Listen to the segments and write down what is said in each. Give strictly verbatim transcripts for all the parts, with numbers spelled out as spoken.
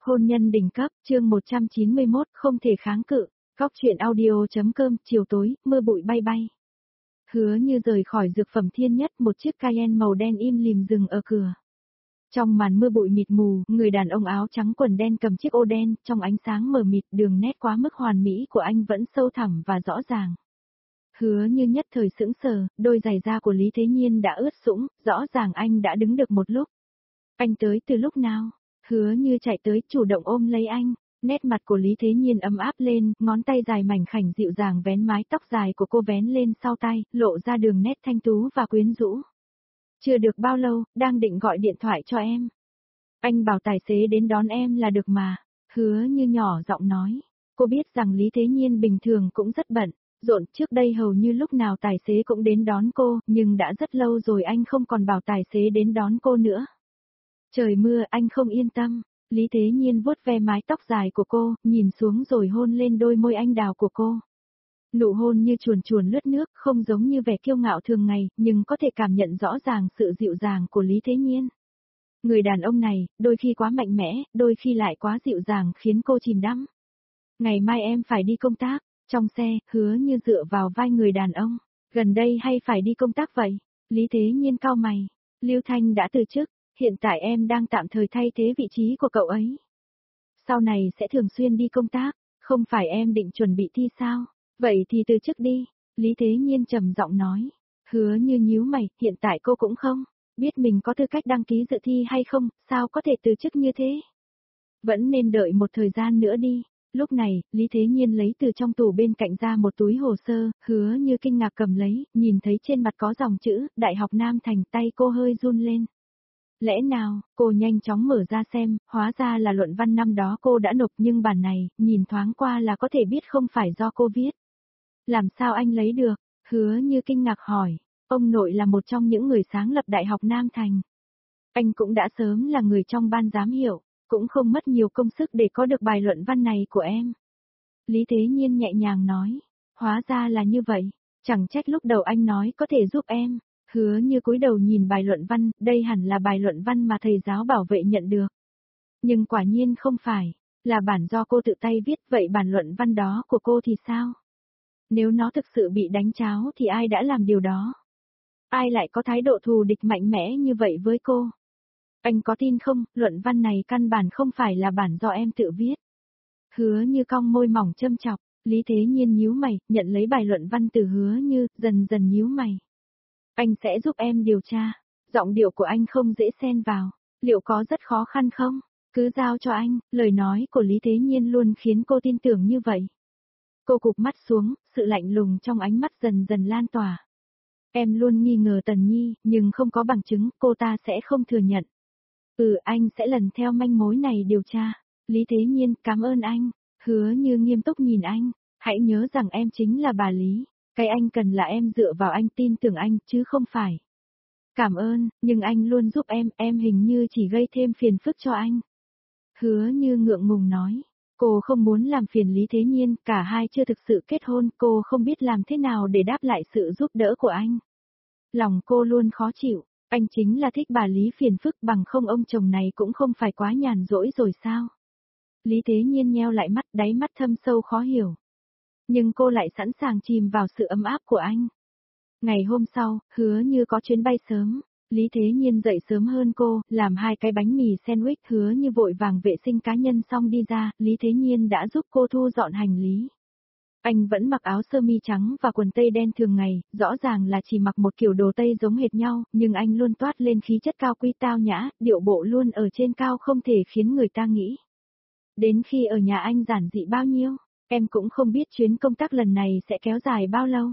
Hôn nhân đỉnh cấp, chương một trăm chín mươi mốt, không thể kháng cự. Góc truyện audio.com, chiều tối, mưa bụi bay bay. Hứa Như rời khỏi dược phẩm Thiên Nhất, một chiếc Cayenne màu đen im lìm dừng ở cửa. Trong màn mưa bụi mịt mù, người đàn ông áo trắng quần đen cầm chiếc ô đen, trong ánh sáng mờ mịt, đường nét quá mức hoàn mỹ của anh vẫn sâu thẳm và rõ ràng. Hứa Như nhất thời sững sờ, đôi giày da của Lý Thế Nhiên đã ướt sũng, rõ ràng anh đã đứng được một lúc. Anh tới từ lúc nào? Hứa Như chạy tới, chủ động ôm lấy anh, nét mặt của Lý Thế Nhiên ấm áp lên, ngón tay dài mảnh khảnh dịu dàng vén mái tóc dài của cô vén lên sau tai, lộ ra đường nét thanh tú và quyến rũ. Chưa được bao lâu, đang định gọi điện thoại cho em. Anh bảo tài xế đến đón em là được mà. Hứa Như nhỏ giọng nói. Cô biết rằng Lý Thế Nhiên bình thường cũng rất bận, rộn, trước đây hầu như lúc nào tài xế cũng đến đón cô, nhưng đã rất lâu rồi anh không còn bảo tài xế đến đón cô nữa. Trời mưa, anh không yên tâm. Lý Thế Nhiên vuốt ve mái tóc dài của cô, nhìn xuống rồi hôn lên đôi môi anh đào của cô. Nụ hôn như chuồn chuồn lướt nước, không giống như vẻ kiêu ngạo thường ngày, nhưng có thể cảm nhận rõ ràng sự dịu dàng của Lý Thế Nhiên. Người đàn ông này, đôi khi quá mạnh mẽ, đôi khi lại quá dịu dàng khiến cô chìm đắm. Ngày mai em phải đi công tác. Trong xe, Hứa Như dựa vào vai người đàn ông. Gần đây hay phải đi công tác vậy? Lý Thế Nhiên cau mày. Lưu Thanh đã từ chức, hiện tại em đang tạm thời thay thế vị trí của cậu ấy. Sau này sẽ thường xuyên đi công tác, không phải em định chuẩn bị thi sao? Vậy thì từ chức đi. Lý Thế Nhiên trầm giọng nói. Hứa Như nhíu mày, hiện tại cô cũng không biết mình có tư cách đăng ký dự thi hay không, sao có thể từ chức như thế? Vẫn nên đợi một thời gian nữa đi. Lúc này, Lý Thế Nhiên lấy từ trong tủ bên cạnh ra một túi hồ sơ, Hứa Như kinh ngạc cầm lấy, nhìn thấy trên mặt có dòng chữ, Đại học Nam Thành, tay cô hơi run lên. Lẽ nào, cô nhanh chóng mở ra xem, hóa ra là luận văn năm đó cô đã nộp nhưng bản này, nhìn thoáng qua là có thể biết không phải do cô viết. Làm sao anh lấy được? Hứa Như kinh ngạc hỏi, ông nội là một trong những người sáng lập Đại học Nam Thành. Anh cũng đã sớm là người trong ban giám hiệu. Cũng không mất nhiều công sức để có được bài luận văn này của em. Lý Thế Nhiên nhẹ nhàng nói, hóa ra là như vậy, chẳng trách lúc đầu anh nói có thể giúp em. Hứa Như cúi đầu nhìn bài luận văn, đây hẳn là bài luận văn mà thầy giáo bảo vệ nhận được. Nhưng quả nhiên không phải, là bản do cô tự tay viết, vậy bản luận văn đó của cô thì sao? Nếu nó thực sự bị đánh tráo thì ai đã làm điều đó? Ai lại có thái độ thù địch mạnh mẽ như vậy với cô? Anh có tin không, luận văn này căn bản không phải là bản do em tự viết. Hứa Như cong môi mỏng châm chọc, Lý Thế Nhiên nhíu mày, nhận lấy bài luận văn từ Hứa Như, dần dần nhíu mày. Anh sẽ giúp em điều tra, giọng điệu của anh không dễ xen vào, liệu có rất khó khăn không? Cứ giao cho anh, lời nói của Lý Thế Nhiên luôn khiến cô tin tưởng như vậy. Cô cụp mắt xuống, sự lạnh lùng trong ánh mắt dần dần lan tỏa. Em luôn nghi ngờ Tần Nhi, nhưng không có bằng chứng, cô ta sẽ không thừa nhận. Ừ, anh sẽ lần theo manh mối này điều tra. Lý Thế Nhiên, cảm ơn anh. Hứa Như nghiêm túc nhìn anh, hãy nhớ rằng em chính là bà Lý. Cái anh cần là em dựa vào anh, tin tưởng anh, chứ không phải. Cảm ơn, nhưng anh luôn giúp em, em hình như chỉ gây thêm phiền phức cho anh. Hứa Như ngượng ngùng nói, cô không muốn làm phiền Lý Thế Nhiên, cả hai chưa thực sự kết hôn, cô không biết làm thế nào để đáp lại sự giúp đỡ của anh. Lòng cô luôn khó chịu. Anh chính là thích bà Lý phiền phức, bằng không ông chồng này cũng không phải quá nhàn rỗi rồi sao? Lý Thế Nhiên nheo lại mắt, đáy mắt thâm sâu khó hiểu. Nhưng cô lại sẵn sàng chìm vào sự ấm áp của anh. Ngày hôm sau, Hứa Như có chuyến bay sớm. Lý Thế Nhiên dậy sớm hơn cô, làm hai cái bánh mì sandwich. Hứa Như vội vàng vệ sinh cá nhân xong đi ra, Lý Thế Nhiên đã giúp cô thu dọn hành lý. Anh vẫn mặc áo sơ mi trắng và quần tây đen thường ngày, rõ ràng là chỉ mặc một kiểu đồ tây giống hệt nhau, nhưng anh luôn toát lên khí chất cao quý tao nhã, điệu bộ luôn ở trên cao không thể khiến người ta nghĩ. Đến khi ở nhà anh giản dị bao nhiêu, em cũng không biết chuyến công tác lần này sẽ kéo dài bao lâu.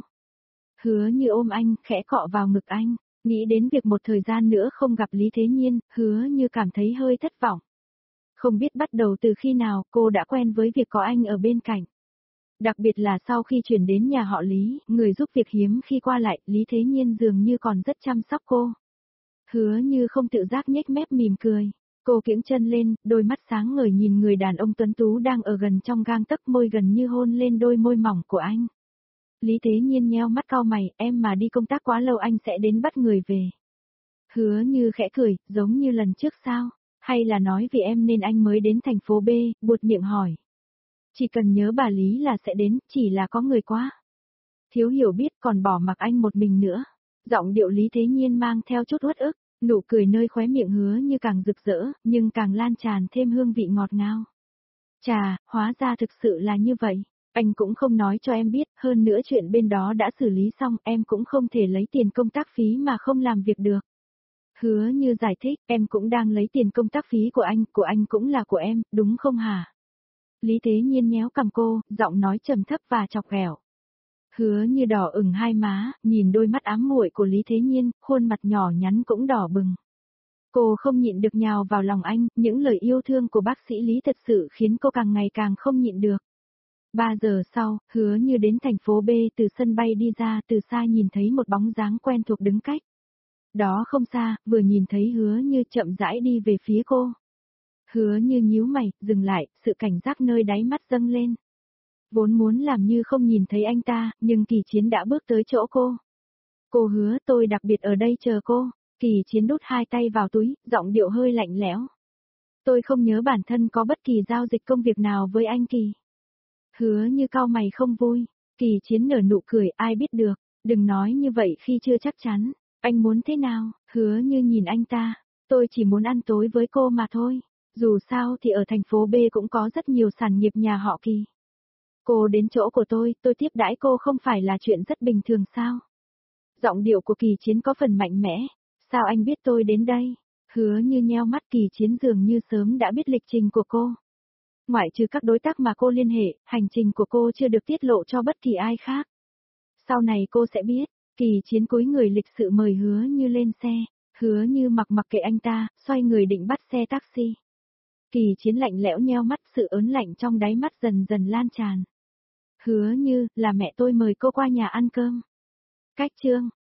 Hứa Như ôm anh, khẽ cọ vào ngực anh, nghĩ đến việc một thời gian nữa không gặp Lý Thế Nhiên, Hứa Như cảm thấy hơi thất vọng. Không biết bắt đầu từ khi nào cô đã quen với việc có anh ở bên cạnh. Đặc biệt là sau khi chuyển đến nhà họ Lý, người giúp việc hiếm khi qua lại, Lý Thế Nhiên dường như còn rất chăm sóc cô. Hứa Như không tự giác nhếch mép mỉm cười. Cô kiễng chân lên, đôi mắt sáng ngời nhìn người đàn ông tuấn tú đang ở gần trong gang tấc, môi gần như hôn lên đôi môi mỏng của anh. Lý Thế Nhiên nheo mắt cau mày, em mà đi công tác quá lâu anh sẽ đến bắt người về. Hứa Như khẽ cười, giống như lần trước sao? Hay là nói vì em nên anh mới đến thành phố B, buột miệng hỏi. Chỉ cần nhớ bà Lý là sẽ đến, chỉ là có người quá. Thiếu hiểu biết còn bỏ mặc anh một mình nữa. Giọng điệu Lý Thế Nhiên mang theo chút uất ức, nụ cười nơi khóe miệng Hứa Như càng rực rỡ, nhưng càng lan tràn thêm hương vị ngọt ngào. Chà, hóa ra thực sự là như vậy. Anh cũng không nói cho em biết, hơn nữa chuyện bên đó đã xử lý xong, em cũng không thể lấy tiền công tác phí mà không làm việc được. Hứa Như giải thích, em cũng đang lấy tiền công tác phí của anh, của anh cũng là của em, đúng không hả? Lý Thế Nhiên nhéo cằm cô, giọng nói trầm thấp và chọc ghẹo. Hứa Như đỏ ửng hai má, nhìn đôi mắt ám muội của Lý Thế Nhiên, khuôn mặt nhỏ nhắn cũng đỏ bừng. Cô không nhịn được nhào vào lòng anh, những lời yêu thương của bác sĩ Lý thật sự khiến cô càng ngày càng không nhịn được. Ba giờ sau, Hứa Như đến thành phố B, từ sân bay đi ra, từ xa nhìn thấy một bóng dáng quen thuộc đứng cách. Đó không xa, vừa nhìn thấy Hứa Như chậm rãi đi về phía cô. Hứa Như nhíu mày, dừng lại, sự cảnh giác nơi đáy mắt dâng lên. Vốn muốn làm như không nhìn thấy anh ta, nhưng Kỳ Chiến đã bước tới chỗ cô. Cô hứa tôi đặc biệt ở đây chờ cô. Kỳ Chiến đút hai tay vào túi, giọng điệu hơi lạnh lẽo. Tôi không nhớ bản thân có bất kỳ giao dịch công việc nào với anh Kỳ. Hứa Như cau mày không vui. Kỳ Chiến nở nụ cười, ai biết được, đừng nói như vậy khi chưa chắc chắn. Anh muốn thế nào? Hứa Như nhìn anh ta. Tôi chỉ muốn ăn tối với cô mà thôi. Dù sao thì ở thành phố B cũng có rất nhiều sản nghiệp nhà họ Kỳ. Cô đến chỗ của tôi, tôi tiếp đãi cô không phải là chuyện rất bình thường sao? Giọng điệu của Kỳ Chiến có phần mạnh mẽ. Sao anh biết tôi đến đây? Hứa Như nheo mắt, Kỳ Chiến dường như sớm đã biết lịch trình của cô. Ngoại trừ các đối tác mà cô liên hệ, hành trình của cô chưa được tiết lộ cho bất kỳ ai khác. Sau này cô sẽ biết. Kỳ Chiến cúi người lịch sự mời Hứa Như lên xe. Hứa Như mặc mặc kệ anh ta, xoay người định bắt xe taxi. Kỳ Chiến lạnh lẽo nheo mắt, sự ớn lạnh trong đáy mắt dần dần lan tràn. Hứa Như, là mẹ tôi mời cô qua nhà ăn cơm. Cách chương